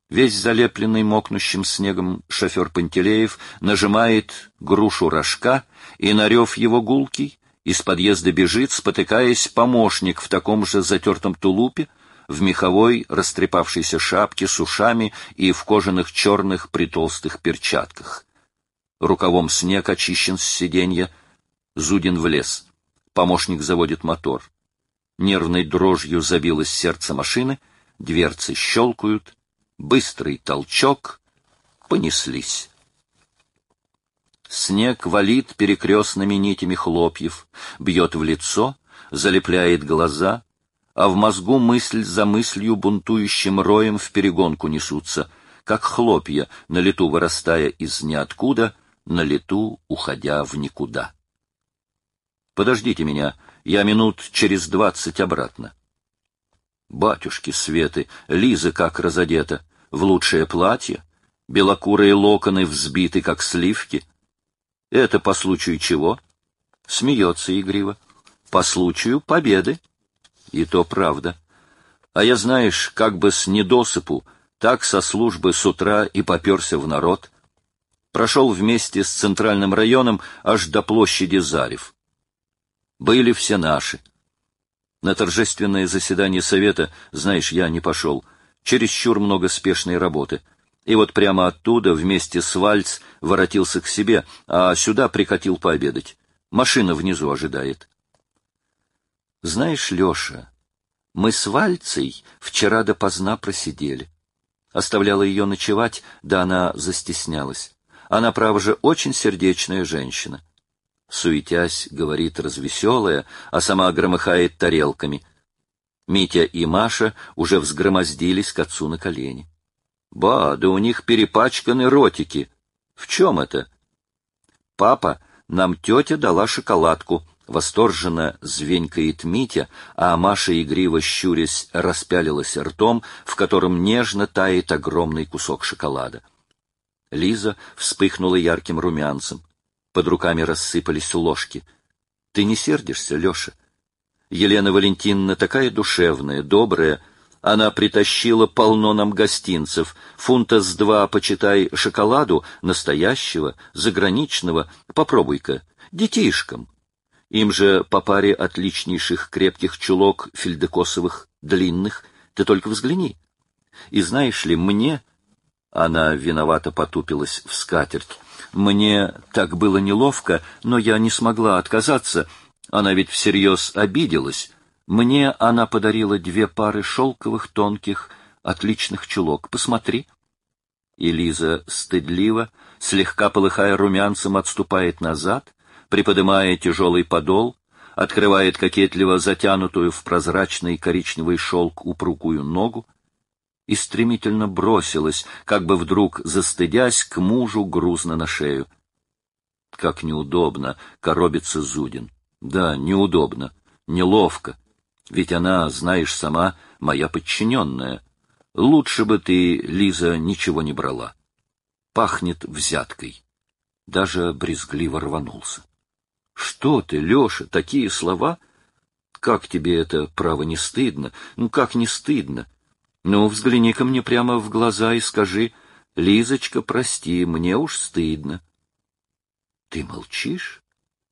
Весь залепленный мокнущим снегом шофер Пантелеев нажимает грушу рожка, и на рев его гулкий из подъезда бежит, спотыкаясь, помощник в таком же затертом тулупе, в меховой растрепавшейся шапке с ушами и в кожаных черных притолстых перчатках. Рукавом снег очищен с сиденья. Зудин влез. Помощник заводит мотор. Нервной дрожью забилось сердце машины, дверцы щелкают, быстрый толчок, понеслись. Снег валит перекрестными нитями хлопьев, бьет в лицо, залепляет глаза, а в мозгу мысль за мыслью бунтующим роем вперегонку несутся, как хлопья, на лету вырастая из ниоткуда, на лету уходя в никуда. Подождите меня, я минут через 20 обратно. Батюшки Светы, Лиза как разодета, в лучшее платье, белокурые локоны взбиты, как сливки. Это по случаю чего? Смеется игриво. По случаю победы. И то правда. А я, знаешь, как бы с недосыпу, так со службы с утра и попёрся в народ. Прошел вместе с центральным районом аж до площади Зарев. Были все наши. На торжественное заседание совета, знаешь, я не пошел. Чересчур много спешной работы. И вот прямо оттуда вместе с Вальц воротился к себе, а сюда прикатил пообедать. Машина внизу ожидает. Знаешь, Леша, мы с Вальцей вчера допоздна просидели. Оставляла ее ночевать, да она застеснялась. Она, право же, очень сердечная женщина. Суетясь, говорит развеселая, а сама громыхает тарелками. Митя и Маша уже взгромоздились к отцу на колени. Ба, да у них перепачканы ротики. В чем это? Папа, нам тетя дала шоколадку. Восторженно звенькает Митя, а Маша, игриво щурясь, распялилась ртом, в котором нежно тает огромный кусок шоколада. Лиза вспыхнула ярким румянцем. Под руками рассыпались ложки. Ты не сердишься, Леша? Елена Валентиновна такая душевная, добрая. Она притащила полно нам гостинцев. Фунта с 2, почитай, шоколаду, настоящего, заграничного. Попробуй-ка. Детишкам. Им же по паре отличнейших крепких чулок фельдекосовых, длинных. Ты только взгляни. И знаешь ли, мне... Она виновато потупилась в скатерть. Мне так было неловко, но я не смогла отказаться. Она ведь всерьез обиделась. Мне она подарила 2 пары шелковых, тонких, отличных чулок. Посмотри. И Лиза стыдливо, слегка полыхая румянцем, отступает назад, приподнимая тяжелый подол, открывает кокетливо затянутую в прозрачный коричневый шелк упругую ногу и стремительно бросилась, как бы вдруг застыдясь, к мужу грузно на шею. Как неудобно, коробится Зудин. Да, неудобно, неловко. Ведь она, знаешь сама, моя подчиненная. Лучше бы ты, Лиза, ничего не брала. Пахнет взяткой. Даже брезгливо рванулся. Что ты, Леша, такие слова? Как тебе это, право, не стыдно? Ну, как не стыдно? Ну, взгляни-ка мне прямо в глаза и скажи: Лизочка, прости, мне уж стыдно. Ты молчишь?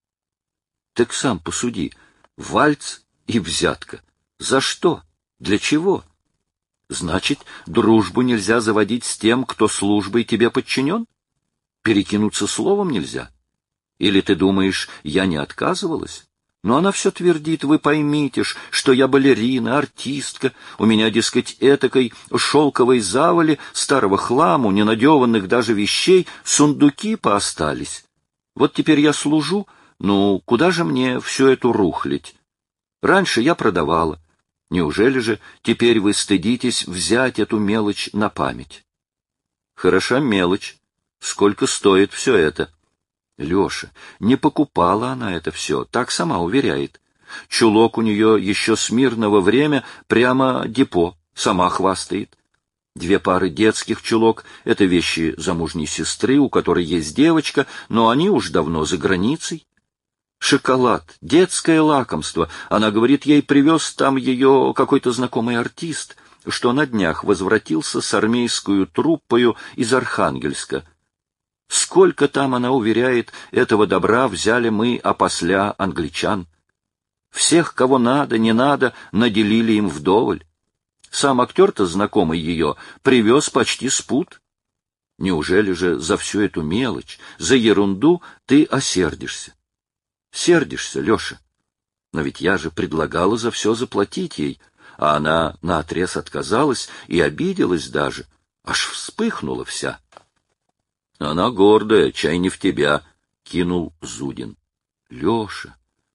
Так сам посуди. Вальц и взятка. За что? Для чего? Значит, дружбу нельзя заводить с тем, кто службой тебе подчинен? Перекинуться словом нельзя? Или ты думаешь, я не отказывалась? Но она все твердит: вы поймите ж, что я балерина, артистка, у меня, дескать, этакой шелковой завали, старого хламу, ненадеванных даже вещей, сундуки поостались. Вот теперь я служу, ну, куда же мне всю эту рухлядь? Раньше я продавала. Неужели же теперь вы стыдитесь взять эту мелочь на память? Хороша мелочь. Сколько стоит все это? Леша, не покупала она это все, так сама уверяет. Чулок у нее еще с мирного время прямо депо, сама хвастает. 2 пары детских чулок — это вещи замужней сестры, у которой есть девочка, но они уж давно за границей. Шоколад, детское лакомство. Она говорит, ей привез там ее какой-то знакомый артист. что на днях возвратился с армейскую труппою из Архангельска. Сколько там, она уверяет, этого добра взяли мы опосля англичан. Всех, кого надо, не надо, наделили им вдоволь. Сам актер-то, знакомый ее, привез почти с пуд. Неужели же за всю эту мелочь, за ерунду ты осердишься? Сердишься, Леша? Но ведь я же предлагала за все заплатить ей, а она наотрез отказалась и обиделась даже, аж вспыхнула вся. — Она гордая, чай не в тебя, — кинул Зудин. — Леша,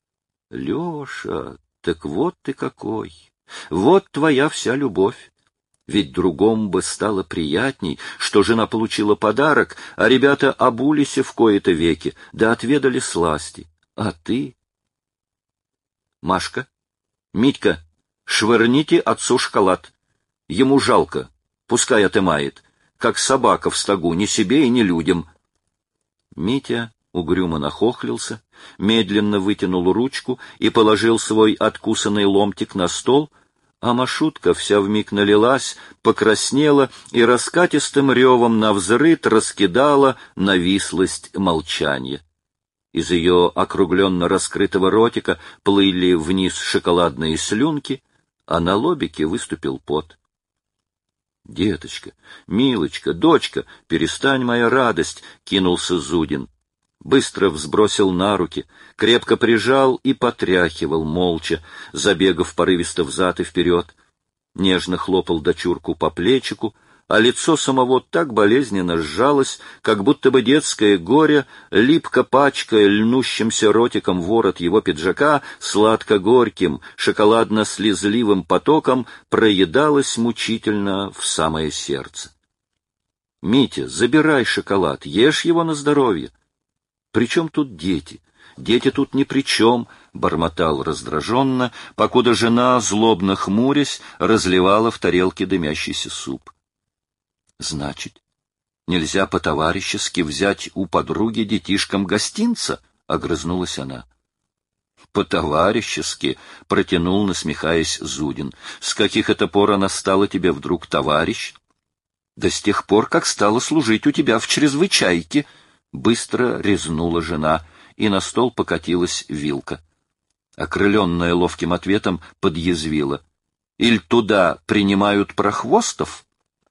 Леша, так вот ты какой! Вот твоя вся любовь! Ведь другому бы стало приятней, что жена получила подарок, а ребята обулись в кои-то веки, да отведали сласти. А ты? Машка, Митька, швырните отцу шоколад. Ему жалко, пускай отымает, как собака в стогу, ни себе и ни людям. Митя угрюмо нахохлился, медленно вытянул ручку и положил свой откусанный ломтик на стол, а Машутка вся вмиг налилась, покраснела и раскатистым ревом навзрыд раскидала навислость молчания. Из ее округленно раскрытого ротика плыли вниз шоколадные слюнки, а на лобике выступил пот. — Деточка, милочка, дочка, перестань, моя радость! — кинулся Зудин. Быстро взбросил на руки, крепко прижал и потряхивал молча, забегав порывисто взад и вперед. Нежно хлопал дочурку по плечику, а лицо самого так болезненно сжалось, как будто бы детское горе, липко пачкая льнущимся ротиком ворот его пиджака, сладко-горьким, шоколадно-слезливым потоком проедалось мучительно в самое сердце. — Митя, забирай шоколад, ешь его на здоровье. — При чем тут дети? Дети тут ни при чем, — бормотал раздраженно, покуда жена, злобно хмурясь, разливала в тарелке дымящийся суп. — Значит, нельзя по-товарищески взять у подруги детишкам гостинца? — огрызнулась она. — По-товарищески, — протянул, насмехаясь, Зудин. — С каких это пор она стала тебе вдруг товарищ? — Да с тех пор, как стала служить у тебя в чрезвычайке, — быстро резнула жена, и на стол покатилась вилка. Окрыленная ловким ответом подъязвила. — Иль туда принимают прохвостов?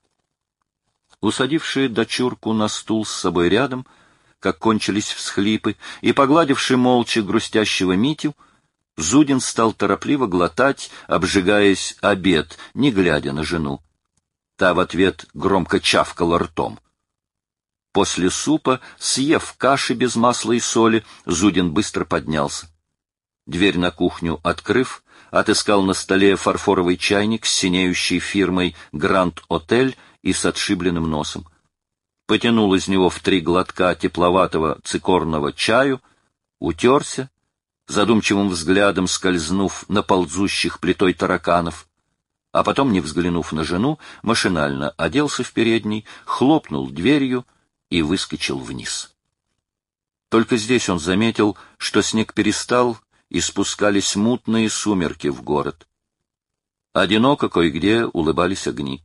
Усадивший дочурку на стул с собой рядом, как кончились всхлипы, и погладивший молча грустящего Митю, Зудин стал торопливо глотать, обжигаясь обед, не глядя на жену. Та в ответ громко чавкала ртом. После супа, съев каши без масла и соли, Зудин быстро поднялся. Дверь на кухню открыв, отыскал на столе фарфоровый чайник с синеющей фирмой «Гранд-Отель» и с отшибленным носом. Потянул из него в 3 глотка тепловатого цикорного чаю, утерся, задумчивым взглядом скользнув на ползущих плитой тараканов, а потом, не взглянув на жену, машинально оделся в передний, хлопнул дверью и выскочил вниз. Только здесь он заметил, что снег перестал, и спускались мутные сумерки в город. Одиноко кое-где улыбались огни.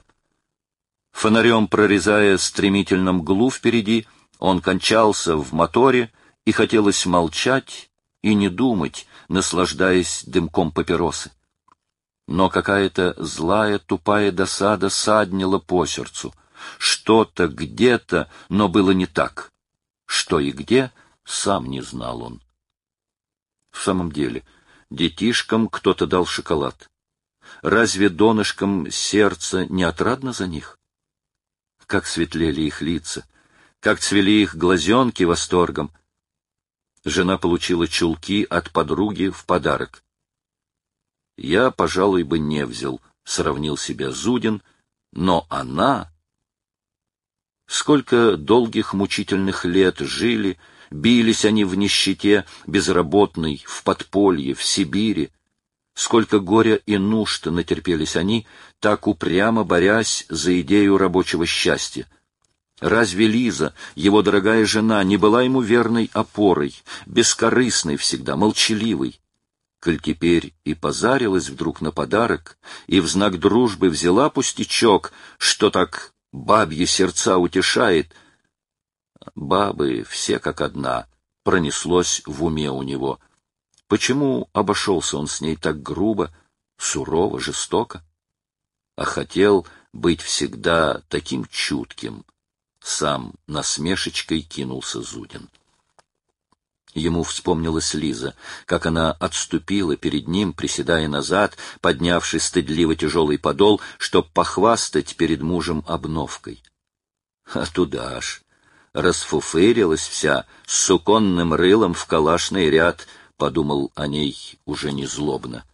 Фонарем прорезая стремительно мглу впереди, он кончался в моторе, и хотелось молчать и не думать, наслаждаясь дымком папиросы. Но какая-то злая тупая досада саднила по сердцу. Что-то где-то, но было не так. Что и где, сам не знал он. В самом деле, детишкам кто-то дал шоколад. Разве донышкам сердце не отрадно за них? Как светлели их лица, как цвели их глазенки восторгом. Жена получила чулки от подруги в подарок. Я, пожалуй, бы не взял, сравнил себя Зудин, но она... Сколько долгих мучительных лет жили, бились они в нищете, безработной, в подполье, в Сибири. Сколько горя и нужд натерпелись они, так упрямо борясь за идею рабочего счастья. Разве Лиза, его дорогая жена, не была ему верной опорой, бескорыстной всегда, молчаливой? коль теперь и позарилась вдруг на подарок, и в знак дружбы взяла пустячок, что так бабьи сердца утешает. Бабы все как одна, пронеслось в уме у него. Почему обошелся он с ней так грубо, сурово, жестоко? А хотел быть всегда таким чутким. Сам насмешечкой кинулся Зудин. Ему вспомнилась Лиза, как она отступила перед ним, приседая назад, поднявши стыдливо тяжелый подол, чтоб похвастать перед мужем обновкой. А туда ж расфуфырилась вся, с суконным рылом в калашный ряд, подумал о ней уже не злобно.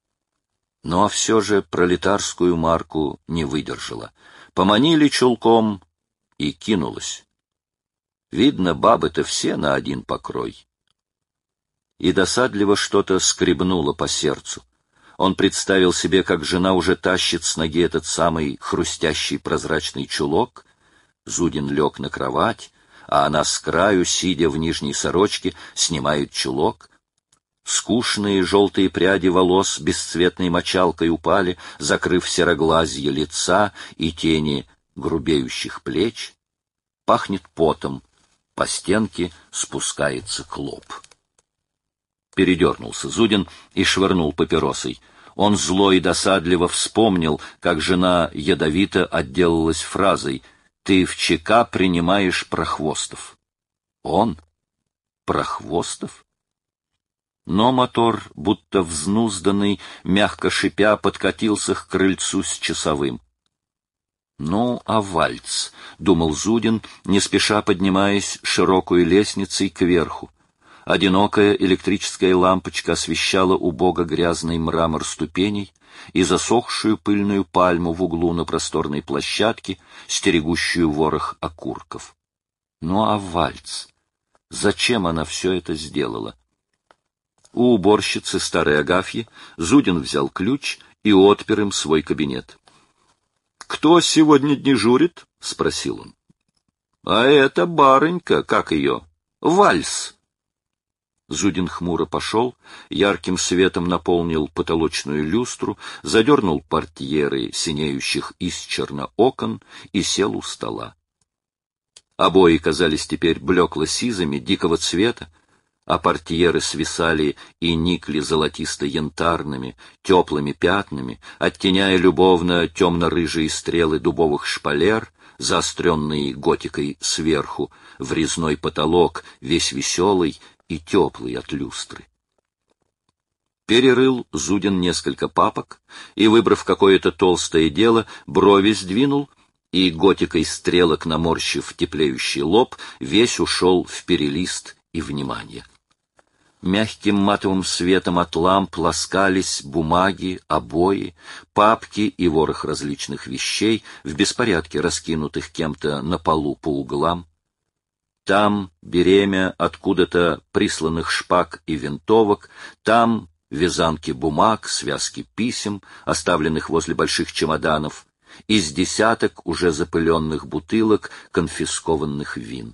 Но все же пролетарскую марку не выдержала. Поманили чулком и кинулась. Видно, бабы-то все на один покрой. И досадливо что-то скребнуло по сердцу. Он представил себе, как жена уже тащит с ноги этот самый хрустящий прозрачный чулок. Зудин лег на кровать, а она с краю, сидя в нижней сорочке, снимает чулок. Скучные желтые пряди волос бесцветной мочалкой упали, закрыв сероглазье лица и тени грубеющих плеч. Пахнет потом, по стенке спускается клоп. Передернулся Зудин и швырнул папиросой. Он зло и досадливо вспомнил, как жена ядовито отделалась фразой: «Ты в ЧК принимаешь Прохвостов». Он? Прохвостов? Но мотор, будто взнузданный, мягко шипя, подкатился к крыльцу с часовым. «Ну, а вальц?» — думал Зудин, не спеша поднимаясь широкой лестницей кверху. Одинокая электрическая лампочка освещала убого грязный мрамор ступеней и засохшую пыльную пальму в углу на просторной площадке, стерегущую ворох окурков. Ну а вальц? Зачем она все это сделала? У уборщицы старой Агафьи Зудин взял ключ и отпер им свой кабинет. «Кто сегодня дежурит?» — спросил он. «А это барынька, как ее? Вальс!» Зудин хмуро пошел, ярким светом наполнил потолочную люстру, задернул портьеры синеющих исчерно окон и сел у стола. Обои казались теперь блекло-сизыми, дикого цвета, а портьеры свисали и никли золотисто-янтарными, теплыми пятнами, оттеняя любовно темно-рыжие стрелы дубовых шпалер, заостренные готикой сверху, в резной потолок, весь веселый и теплый от люстры. Перерыл Зудин несколько папок и, выбрав какое-то толстое дело, брови сдвинул, и готикой стрелок наморщив теплеющий лоб, весь ушел в перелист и внимание. Мягким матовым светом от ламп ласкались бумаги, обои, папки и ворох различных вещей, в беспорядке раскинутых кем-то на полу по углам. Там беремя откуда-то присланных шпаг и винтовок, там вязанки бумаг, связки писем, оставленных возле больших чемоданов, из десяток уже запыленных бутылок конфискованных вин.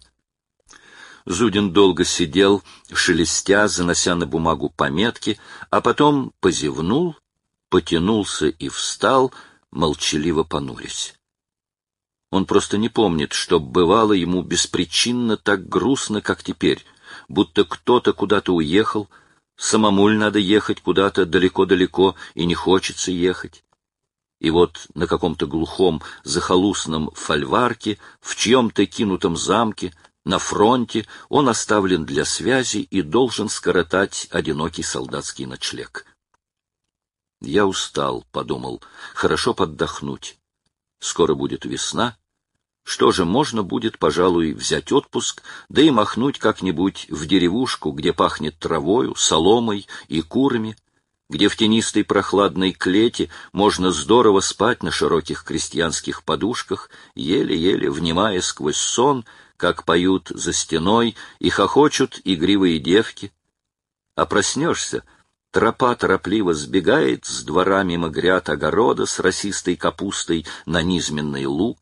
Зудин долго сидел, шелестя, занося на бумагу пометки, а потом позевнул, потянулся и встал, молчаливо понурясь. Он просто не помнит, чтоб бывало ему беспричинно так грустно, как теперь, будто кто-то куда-то уехал, самому ль надо ехать куда-то далеко-далеко, и не хочется ехать. И вот на каком-то глухом захолустном фольварке, в чьем-то кинутом замке, на фронте он оставлен для связи и должен скоротать одинокий солдатский ночлег. «Я устал», — подумал, — «хорошо поддохнуть. Скоро будет весна. Что же, можно будет, пожалуй, взять отпуск, да и махнуть как-нибудь в деревушку, где пахнет травою, соломой и курами, где в тенистой прохладной клете можно здорово спать на широких крестьянских подушках, еле-еле внимая сквозь сон, как поют за стеной и хохочут игривые девки. А проснешься, тропа торопливо сбегает с двора мимо гряд огорода с росистой капустой на низменный луг,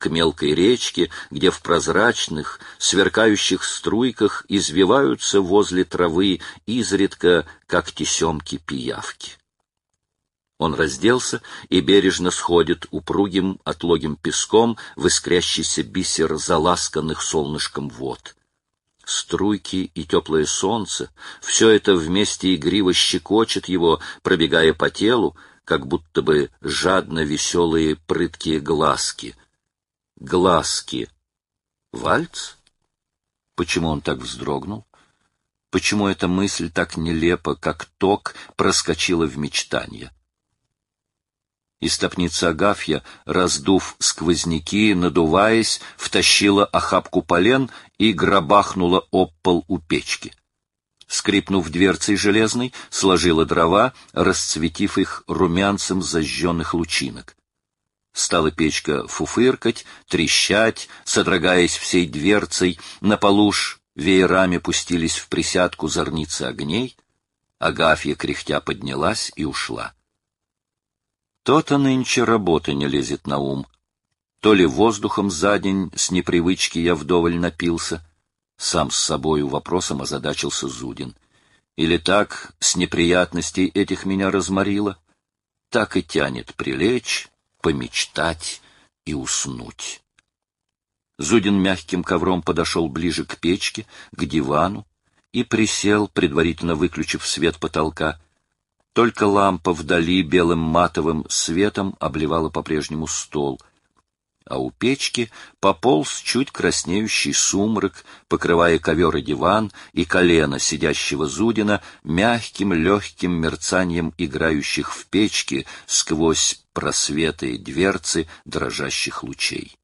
к мелкой речке, где в прозрачных, сверкающих струйках извиваются возле травы изредка, как тесемки-пиявки. Он разделся и бережно сходит упругим отлогим песком в искрящийся бисер заласканных солнышком вод. Струйки и теплое солнце — все это вместе игриво щекочет его, пробегая по телу, как будто бы жадно веселые прыткие глазки. Глазки. Вальц? Почему он так вздрогнул? Почему эта мысль так нелепо, как ток, проскочила в мечтанье? Истопница Агафья, раздув сквозняки, надуваясь, втащила охапку полен и гробахнула об пол у печки. Скрипнув дверцей железной, сложила дрова, расцветив их румянцем зажженных лучинок. Стала печка фуфыркать, трещать, содрогаясь всей дверцей, на полу ж веерами пустились в присядку зорницы огней. Агафья кряхтя поднялась и ушла. То-то нынче работа не лезет на ум. То ли воздухом за день с непривычки я вдоволь напился, сам с собою вопросом озадачился Зудин. Или так с неприятностей этих меня разморило, так и тянет прилечь, помечтать и уснуть. Зудин мягким ковром подошел ближе к печке, к дивану, и присел, предварительно выключив свет потолка. Только лампа вдали белым матовым светом обливала по-прежнему стол, а у печки пополз чуть краснеющий сумрак, покрывая ковер и диван, и колено сидящего Зудина мягким легким мерцанием играющих в печке сквозь просветы дверцы дрожащих лучей.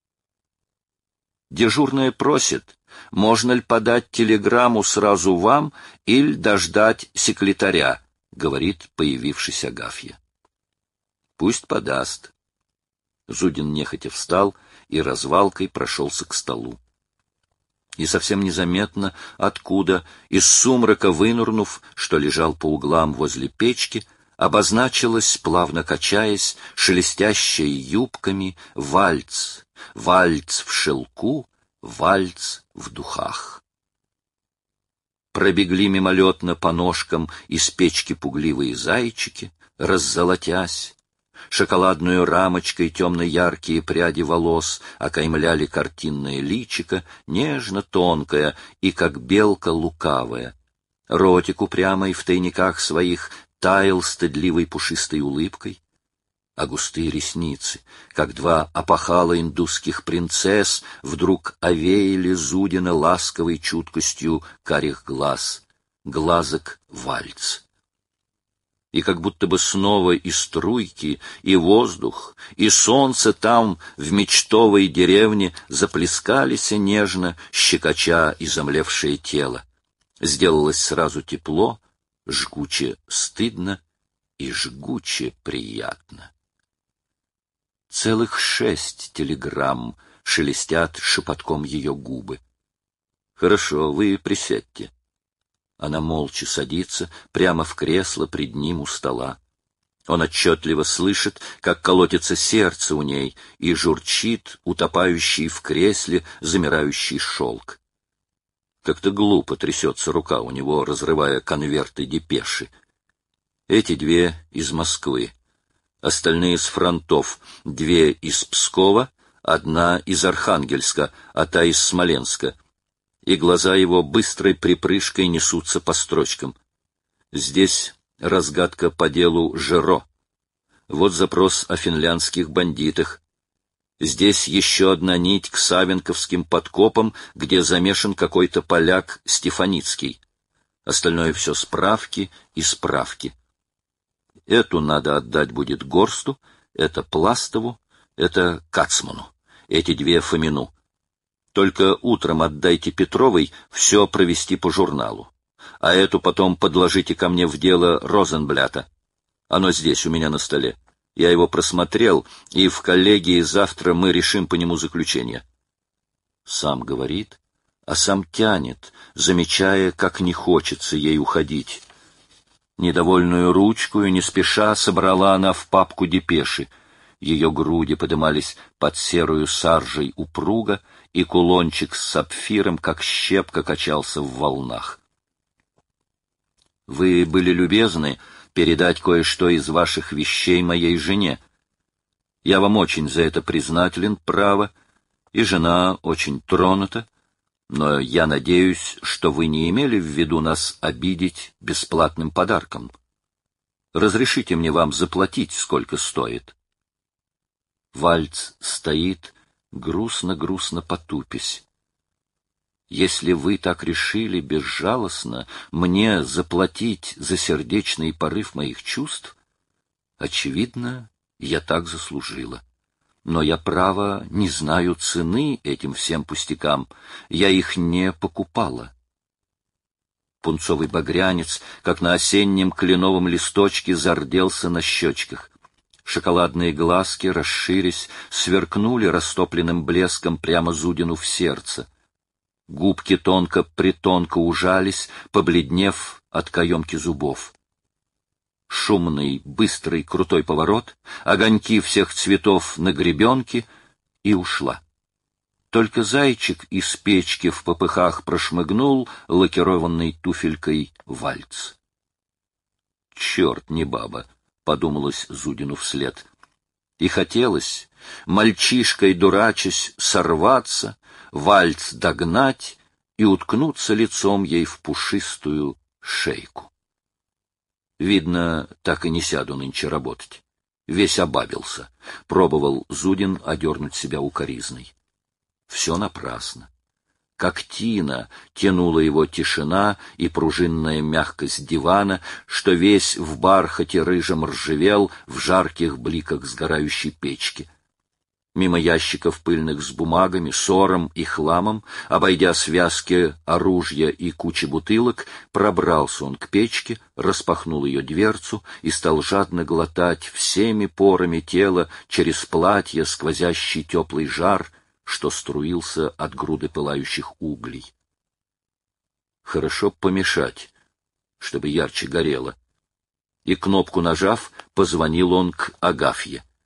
Дежурная просит, можно ли подать телеграмму сразу вам или дождать секретаря, говорит появившаяся Агафья. Пусть подаст. Зудин нехотя встал и развалкой прошелся к столу. И совсем незаметно, откуда, из сумрака вынырнув, что лежал по углам возле печки, обозначилась, плавно качаясь, шелестящая юбками, вальц, вальц в шелку, вальц в духах. Пробегли мимолетно по ножкам из печки пугливые зайчики, раззолотясь. Шоколадную рамочкой темно-яркие пряди волос окаймляли картинное личико, нежно-тонкое и, как белка, лукавая. Ротик упрямый в тайниках своих таял стыдливой пушистой улыбкой, а густые ресницы, как два опахала индусских принцесс, вдруг овеяли Зудина ласковой чуткостью карих глаз, глазок вальц. И как будто бы снова и струйки, и воздух, и солнце там, в мечтовой деревне, заплескались нежно, щекоча изомлевшее тело. Сделалось сразу тепло, жгуче стыдно и жгуче приятно. Целых 6 телеграмм шелестят шепотком ее губы. Хорошо, вы присядьте. Она молча садится прямо в кресло пред ним у стола. Он отчетливо слышит, как колотится сердце у ней, и журчит утопающий в кресле замирающий шелк. Как-то глупо трясется рука у него, разрывая конверты депеши. Эти 2 из Москвы, остальные с фронтов, 2 из Пскова, 1 из Архангельска, а та из Смоленска. И глаза его быстрой припрыжкой несутся по строчкам. Здесь разгадка по делу Жиро. Вот запрос о финляндских бандитах. Здесь еще одна нить к савенковским подкопам, где замешан какой-то поляк Стефаницкий. Остальное все справки и справки. Эту надо отдать будет Горсту, это Пластову, это Кацману, эти 2 Фомину. Только утром отдайте Петровой все провести по журналу. А эту потом подложите ко мне в дело Розенблята. Оно здесь, у меня на столе. Я его просмотрел, и в коллегии завтра мы решим по нему заключение. Сам говорит, а сам тянет, замечая, как не хочется ей уходить. Недовольную ручку не спеша собрала она в папку депеши. ее груди подымались под серую саржей упруга, и кулончик с сапфиром, как щепка, качался в волнах. «Вы были любезны передать кое-что из ваших вещей моей жене. Я вам очень за это признателен, право, и жена очень тронута, но я надеюсь, что вы не имели в виду нас обидеть бесплатным подарком. Разрешите мне вам заплатить, сколько стоит». Вальц стоит, грустно-грустно потупясь. «Если вы так решили безжалостно мне заплатить за сердечный порыв моих чувств, очевидно, я так заслужила. Но я, право, не знаю цены этим всем пустякам, я их не покупала». Пунцовый багрянец, как на осеннем кленовом листочке, зарделся на щечках. Шоколадные глазки, расширясь, сверкнули растопленным блеском прямо Зудину в сердце. Губки тонко-притонко ужались, побледнев от каемки зубов. Шумный, быстрый, крутой поворот, огоньки всех цветов на гребенке, и ушла. Только зайчик из печки в попыхах прошмыгнул лакированной туфелькой вальц. «Черт, не баба!» — подумалось Зудину вслед. И хотелось, мальчишкой дурачась, сорваться, вальц догнать и уткнуться лицом ей в пушистую шейку. Видно, так и не сяду нынче работать. Весь обабился. Пробовал Зудин одернуть себя укоризной. Все напрасно. Как тина тянула его тишина и пружинная мягкость дивана, что весь в бархате рыжем ржавел в жарких бликах сгорающей печки. Мимо ящиков пыльных с бумагами, сором и хламом, обойдя связки оружия и кучи бутылок, пробрался он к печке, распахнул ее дверцу и стал жадно глотать всеми порами тела через платье сквозящий теплый жар, что струился от груды пылающих углей. Хорошо помешать, чтобы ярче горело. И кнопку нажав, позвонил он к Агафье.